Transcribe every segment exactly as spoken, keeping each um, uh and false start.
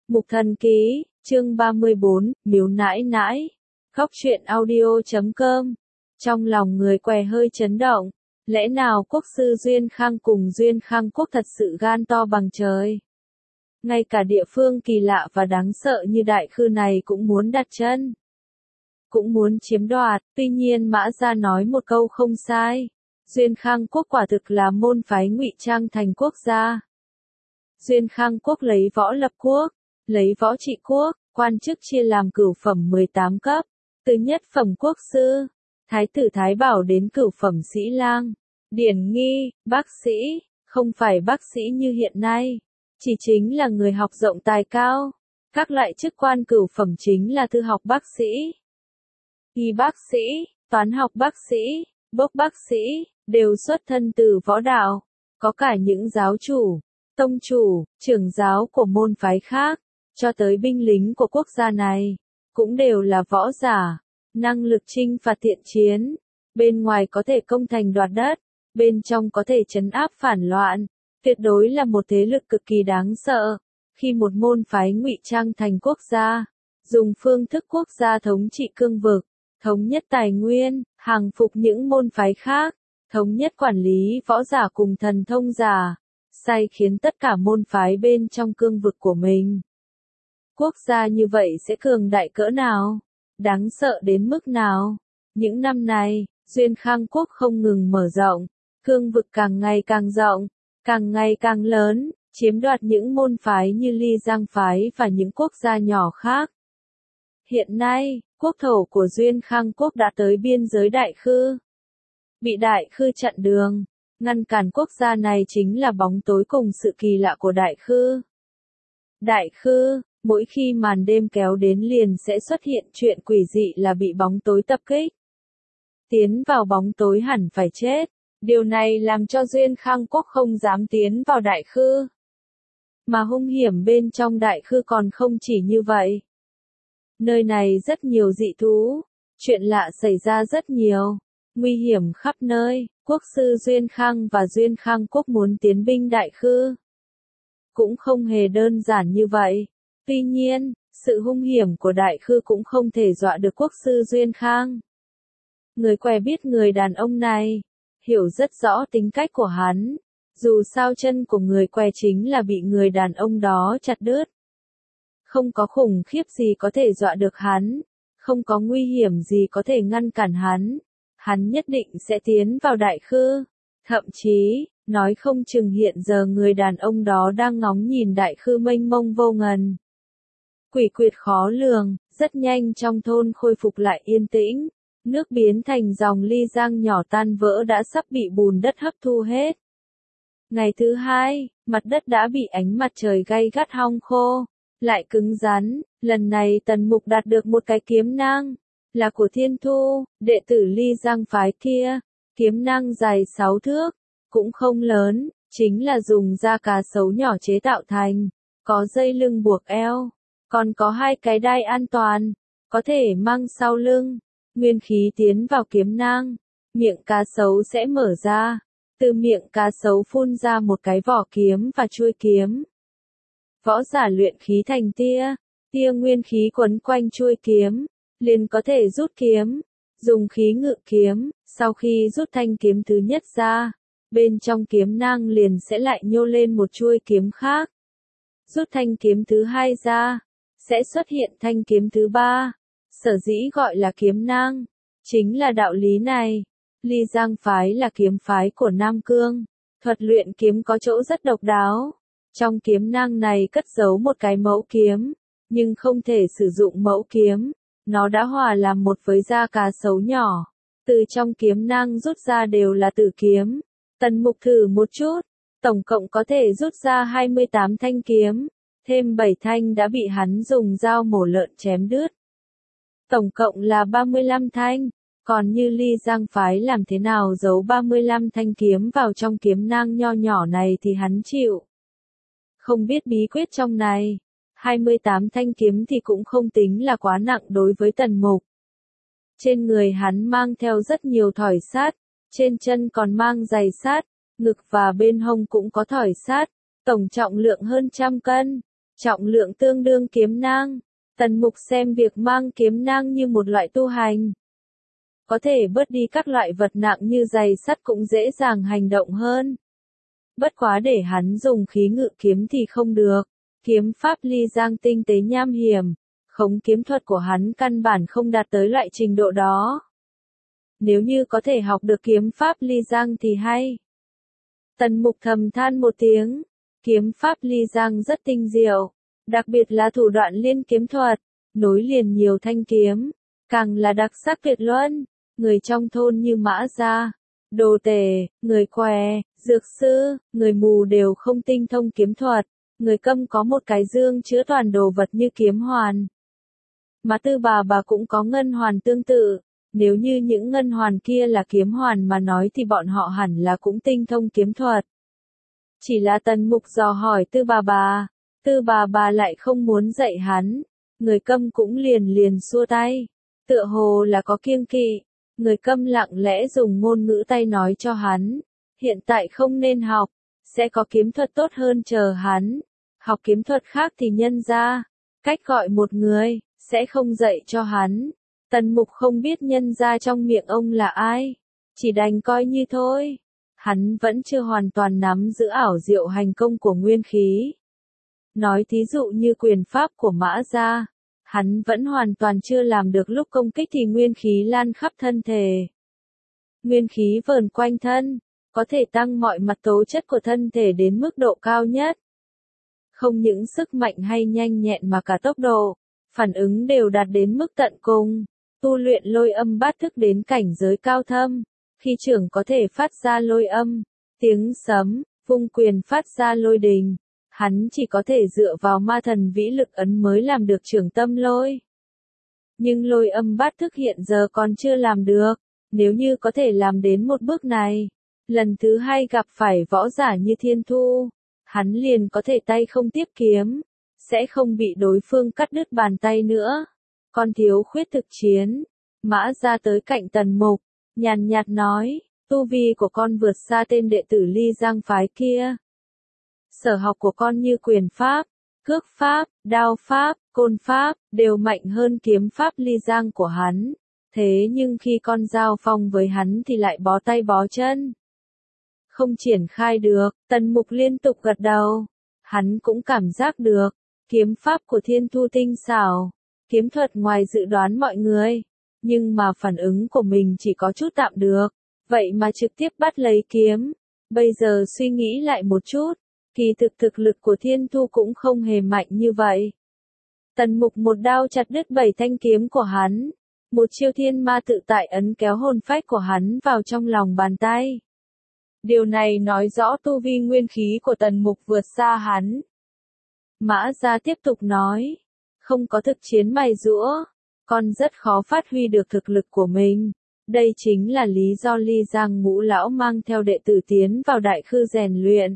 Mục Thần Ký, chương ba mươi bốn, Miếu Nãi Nãi. Góc truyện audio chấm com. Trong lòng người què hơi chấn động. Lẽ nào quốc sư Duyên Khang cùng Duyên Khang quốc thật sự gan to bằng trời? Ngay cả địa phương kỳ lạ và đáng sợ như Đại Khư này cũng muốn đặt chân. Cũng muốn chiếm đoạt, tuy nhiên Mã Gia nói một câu không sai. Duyên Khang quốc quả thực là môn phái ngụy trang thành quốc gia. Duyên Khang quốc lấy võ lập quốc, lấy võ trị quốc, quan chức chia làm cửu phẩm mười tám cấp, từ nhất phẩm quốc sư, thái tử thái bảo đến cửu phẩm sĩ lang, điển nghi, bác sĩ, không phải bác sĩ như hiện nay, chỉ chính là người học rộng tài cao. Các loại chức quan cửu phẩm chính là thư học bác sĩ, y bác sĩ, toán học bác sĩ, bốc bác sĩ, đều xuất thân từ võ đạo, có cả những giáo chủ, tông chủ, trưởng giáo của môn phái khác, cho tới binh lính của quốc gia này, cũng đều là võ giả, năng lực chinh phạt thiện chiến, bên ngoài có thể công thành đoạt đất, bên trong có thể trấn áp phản loạn, tuyệt đối là một thế lực cực kỳ đáng sợ. Khi một môn phái ngụy trang thành quốc gia, dùng phương thức quốc gia thống trị cương vực, thống nhất tài nguyên, hàng phục những môn phái khác, thống nhất quản lý võ giả cùng thần thông giả, sai khiến tất cả môn phái bên trong cương vực của mình. Quốc gia như vậy sẽ cường đại cỡ nào? Đáng sợ đến mức nào? Những năm này, Duyên Khang quốc không ngừng mở rộng, cương vực càng ngày càng rộng, càng ngày càng lớn, chiếm đoạt những môn phái như Ly Giang phái và những quốc gia nhỏ khác. Hiện nay, quốc thổ của Duyên Khang quốc đã tới biên giới Đại Khư. Bị Đại Khư chặn đường, ngăn cản quốc gia này chính là bóng tối cùng sự kỳ lạ của Đại Khư. Đại Khư, mỗi khi màn đêm kéo đến liền sẽ xuất hiện chuyện quỷ dị là bị bóng tối tập kích. Tiến vào bóng tối hẳn phải chết. Điều này làm cho Duyên Khang quốc không dám tiến vào Đại Khư. Mà hung hiểm bên trong Đại Khư còn không chỉ như vậy. Nơi này rất nhiều dị thú, chuyện lạ xảy ra rất nhiều, nguy hiểm khắp nơi. Quốc sư Duyên Khang và Duyên Khang quốc muốn tiến binh Đại Khư cũng không hề đơn giản như vậy. Tuy nhiên, sự hung hiểm của Đại Khư cũng không thể dọa được quốc sư Duyên Khang. Người què biết người đàn ông này, hiểu rất rõ tính cách của hắn. Dù sao chân của người què chính là bị người đàn ông đó chặt đứt. Không có khủng khiếp gì có thể dọa được hắn, không có nguy hiểm gì có thể ngăn cản hắn. Hắn nhất định sẽ tiến vào Đại Khư. Thậm chí, nói không chừng hiện giờ người đàn ông đó đang ngóng nhìn Đại Khư mênh mông vô ngần. Quỷ quyệt khó lường, rất nhanh trong thôn khôi phục lại yên tĩnh. Nước biến thành dòng Ly Giang nhỏ tan vỡ đã sắp bị bùn đất hấp thu hết. Ngày thứ hai, mặt đất đã bị ánh mặt trời gay gắt hong khô, lại cứng rắn. Lần này Tần Mục đạt được một cái kiếm nang, là của Thiên Thu, đệ tử Ly Giang phái kia. Kiếm nang dài sáu thước, cũng không lớn, chính là dùng da cá sấu nhỏ chế tạo thành, có dây lưng buộc eo, còn có hai cái đai an toàn, có thể mang sau lưng. Nguyên khí tiến vào kiếm nang, miệng cá sấu sẽ mở ra, từ miệng cá sấu phun ra một cái vỏ kiếm và chuôi kiếm. Võ giả luyện khí thành tia, tia nguyên khí quấn quanh chuôi kiếm, liền có thể rút kiếm, dùng khí ngự kiếm, sau khi rút thanh kiếm thứ nhất ra, bên trong kiếm nang liền sẽ lại nhô lên một chuôi kiếm khác. Rút thanh kiếm thứ hai ra, sẽ xuất hiện thanh kiếm thứ ba. Sở dĩ gọi là kiếm nang, chính là đạo lý này. Ly Giang phái là kiếm phái của Nam Cương, thuật luyện kiếm có chỗ rất độc đáo. Trong kiếm nang này cất giấu một cái mẫu kiếm, nhưng không thể sử dụng mẫu kiếm, nó đã hòa làm một với da cá sấu nhỏ. Từ trong kiếm nang rút ra đều là tử kiếm. Tần Mục thử một chút, tổng cộng có thể rút ra hai mươi tám thanh kiếm, thêm bảy thanh đã bị hắn dùng dao mổ lợn chém đứt. Tổng cộng là ba mươi lăm thanh, còn như Ly Giang phái làm thế nào giấu ba mươi lăm thanh kiếm vào trong kiếm nang nho nhỏ này thì hắn chịu. Không biết bí quyết trong này, hai mươi tám thanh kiếm thì cũng không tính là quá nặng đối với Tần Mục. Trên người hắn mang theo rất nhiều thỏi sắt, trên chân còn mang giày sắt, ngực và bên hông cũng có thỏi sắt, tổng trọng lượng hơn trăm cân. trọng lượng tương đương kiếm nang. Tần Mục xem việc mang kiếm nang như một loại tu hành. Có thể bớt đi các loại vật nặng như giày sắt cũng dễ dàng hành động hơn. Bất quá để hắn dùng khí ngự kiếm thì không được. Kiếm pháp ly giang tinh tế nham hiểm, khống kiếm thuật của hắn căn bản không đạt tới loại trình độ đó. Nếu như có thể học được kiếm pháp ly giang thì hay. Tần Mục thầm than một tiếng, kiếm pháp ly giang rất tinh diệu, đặc biệt là thủ đoạn liên kiếm thuật, nối liền nhiều thanh kiếm, càng là đặc sắc tuyệt luân. Người trong thôn như Mã Gia, Đồ Tề, người què, dược sư, người mù đều không tinh thông kiếm thuật, người câm có một cái dương chứa toàn đồ vật như kiếm hoàn. Mà Tư bà bà cũng có ngân hoàn tương tự, nếu như những ngân hoàn kia là kiếm hoàn mà nói thì bọn họ hẳn là cũng tinh thông kiếm thuật. Chỉ là Tần Mục dò hỏi Tư bà bà, Tư bà bà lại không muốn dạy hắn, người câm cũng liền liền xua tay, tựa hồ là có kiêng kỵ. Người câm lặng lẽ dùng ngôn ngữ tay nói cho hắn, hiện tại không nên học, sẽ có kiếm thuật tốt hơn chờ hắn. Học kiếm thuật khác thì nhân ra, cách gọi một người, sẽ không dạy cho hắn. Tần Mục không biết nhân ra trong miệng ông là ai, chỉ đành coi như thôi. Hắn vẫn chưa hoàn toàn nắm giữ ảo diệu hành công của nguyên khí. Nói thí dụ như quyền pháp của Mã Gia. Hắn vẫn hoàn toàn chưa làm được lúc công kích thì nguyên khí lan khắp thân thể. Nguyên khí vờn quanh thân, có thể tăng mọi mặt tố chất của thân thể đến mức độ cao nhất. Không những sức mạnh hay nhanh nhẹn mà cả tốc độ, phản ứng đều đạt đến mức tận cùng. Tu luyện lôi âm bát thức đến cảnh giới cao thâm, khi trưởng có thể phát ra lôi âm, tiếng sấm, vung quyền phát ra lôi đình. Hắn chỉ có thể dựa vào ma thần vĩ lực ấn mới làm được trưởng tâm lôi. Nhưng lôi âm bát thức hiện giờ còn chưa làm được, nếu như có thể làm đến một bước này, lần thứ hai gặp phải võ giả như Thiên Thu, hắn liền có thể tay không tiếp kiếm, sẽ không bị đối phương cắt đứt bàn tay nữa. Con thiếu khuyết thực chiến, Mã Gia tới cạnh Tần Mục, nhàn nhạt nói, tu vi của con vượt xa tên đệ tử Ly Giang phái kia. Sở học của con như quyền pháp, cước pháp, đao pháp, côn pháp, đều mạnh hơn kiếm pháp ly giang của hắn. Thế nhưng khi con giao phong với hắn thì lại bó tay bó chân. Không triển khai được, Tần Mục liên tục gật đầu. Hắn cũng cảm giác được, kiếm pháp của Thiên Thu tinh xảo, kiếm thuật ngoài dự đoán mọi người. Nhưng mà phản ứng của mình chỉ có chút tạm được, vậy mà trực tiếp bắt lấy kiếm. Bây giờ suy nghĩ lại một chút. Kỳ thực thực lực của Thiên Thu cũng không hề mạnh như vậy. Tần Mục một đao chặt đứt bảy thanh kiếm của hắn. Một chiêu thiên ma tự tại ấn kéo hồn phách của hắn vào trong lòng bàn tay. Điều này nói rõ tu vi nguyên khí của Tần Mục vượt xa hắn. Mã Gia tiếp tục nói. Không có thực chiến mài giũa, con rất khó phát huy được thực lực của mình. Đây chính là lý do Ly Giang Ngũ Lão mang theo đệ tử tiến vào đại khư rèn luyện.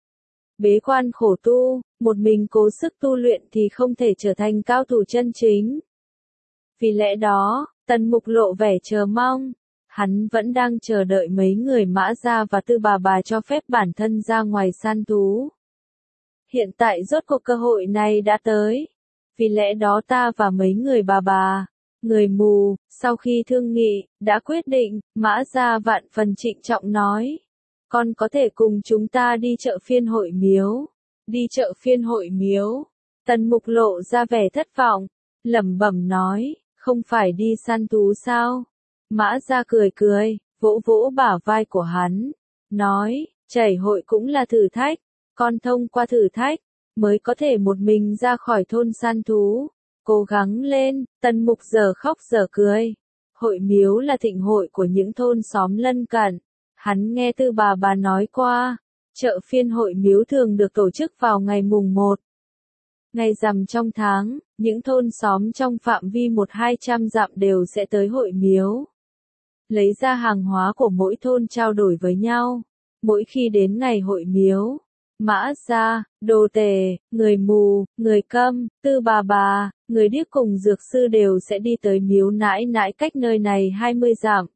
Bế quan khổ tu, một mình cố sức tu luyện thì không thể trở thành cao thủ chân chính. Vì lẽ đó, Tần Mục lộ vẻ chờ mong. Hắn vẫn đang chờ đợi mấy người Mã Gia và Tư bà bà cho phép bản thân ra ngoài săn thú. Hiện tại rốt cuộc cơ hội này đã tới. Vì lẽ đó ta và mấy người bà bà, người mù, sau khi thương nghị, đã quyết định, Mã Gia vạn phần trịnh trọng nói. Con có thể cùng chúng ta đi chợ phiên hội miếu. Đi chợ phiên hội miếu. Tần Mục lộ ra vẻ thất vọng, lẩm bẩm nói, không phải đi săn thú sao? Mã Gia cười cười, vỗ vỗ bả vai của hắn, nói, chảy hội cũng là thử thách, con thông qua thử thách, mới có thể một mình ra khỏi thôn săn thú. Cố gắng lên. Tần Mục giờ khóc giờ cười. Hội miếu là thịnh hội của những thôn xóm lân cận. Hắn nghe Tư bà bà nói qua, chợ phiên hội miếu thường được tổ chức vào ngày mùng một. Ngày rằm trong tháng, những thôn xóm trong phạm vi một hai trăm dặm đều sẽ tới hội miếu. Lấy ra hàng hóa của mỗi thôn trao đổi với nhau. Mỗi khi đến ngày hội miếu, Mã Gia, Đồ Tề, người mù, người câm, Tư bà bà, người điếc cùng dược sư đều sẽ đi tới miếu nãi nãi cách nơi này hai mươi dặm.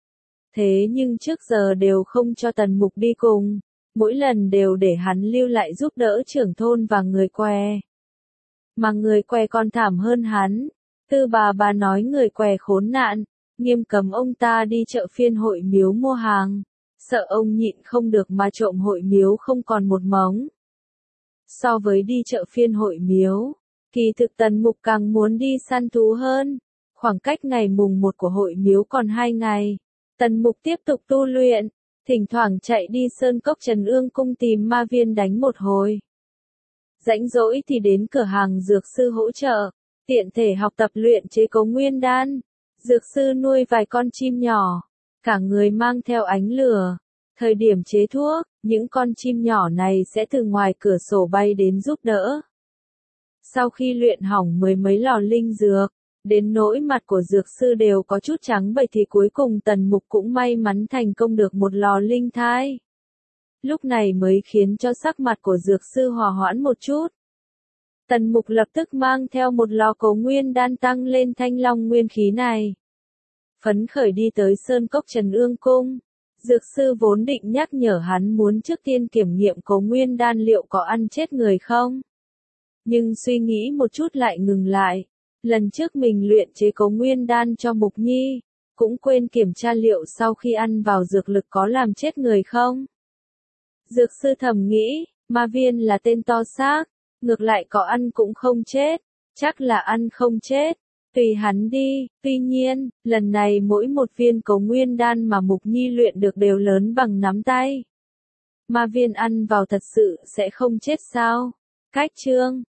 Thế nhưng trước giờ đều không cho Tần Mục đi cùng, mỗi lần đều để hắn lưu lại giúp đỡ trưởng thôn và người què. mà người què còn thảm hơn hắn. Tư bà bà nói người què khốn nạn, nghiêm cấm ông ta đi chợ phiên hội miếu mua hàng, sợ ông nhịn không được mà trộm hội miếu không còn một mống. So với đi chợ phiên hội miếu, kỳ thực Tần Mục càng muốn đi săn thú hơn. Khoảng cách ngày mùng một của hội miếu còn hai ngày. Tần Mục tiếp tục tu luyện, thỉnh thoảng chạy đi Sơn Cốc Trần Ương Cung tìm ma viên đánh một hồi. Rãnh rỗi thì đến cửa hàng dược sư hỗ trợ, tiện thể học tập luyện chế cấu nguyên đan. Dược sư nuôi vài con chim nhỏ, cả người mang theo ánh lửa. Thời điểm chế thuốc, những con chim nhỏ này sẽ từ ngoài cửa sổ bay đến giúp đỡ. Sau khi luyện hỏng mười mấy lò linh dược, đến nỗi mặt của dược sư đều có chút trắng bệch thì cuối cùng Tần Mục cũng may mắn thành công được một lò linh thai. Lúc này mới khiến cho sắc mặt của dược sư hòa hoãn một chút. Tần Mục lập tức mang theo một lò cấu nguyên đan tăng lên thanh long nguyên khí này. Phấn khởi đi tới Sơn Cốc Trần Ương Cung. Dược sư vốn định nhắc nhở hắn muốn trước tiên kiểm nghiệm cấu nguyên đan liệu có ăn chết người không. Nhưng suy nghĩ một chút lại ngừng lại. Lần trước mình luyện chế cấu nguyên đan cho Mục Nhi, cũng quên kiểm tra liệu sau khi ăn vào dược lực có làm chết người không. Dược sư thầm nghĩ, ma viên là tên to xác, ngược lại có ăn cũng không chết, chắc là ăn không chết, tùy hắn đi. Tuy nhiên, lần này mỗi một viên cấu nguyên đan mà Mục Nhi luyện được đều lớn bằng nắm tay. Ma viên ăn vào thật sự sẽ không chết sao? Cách chương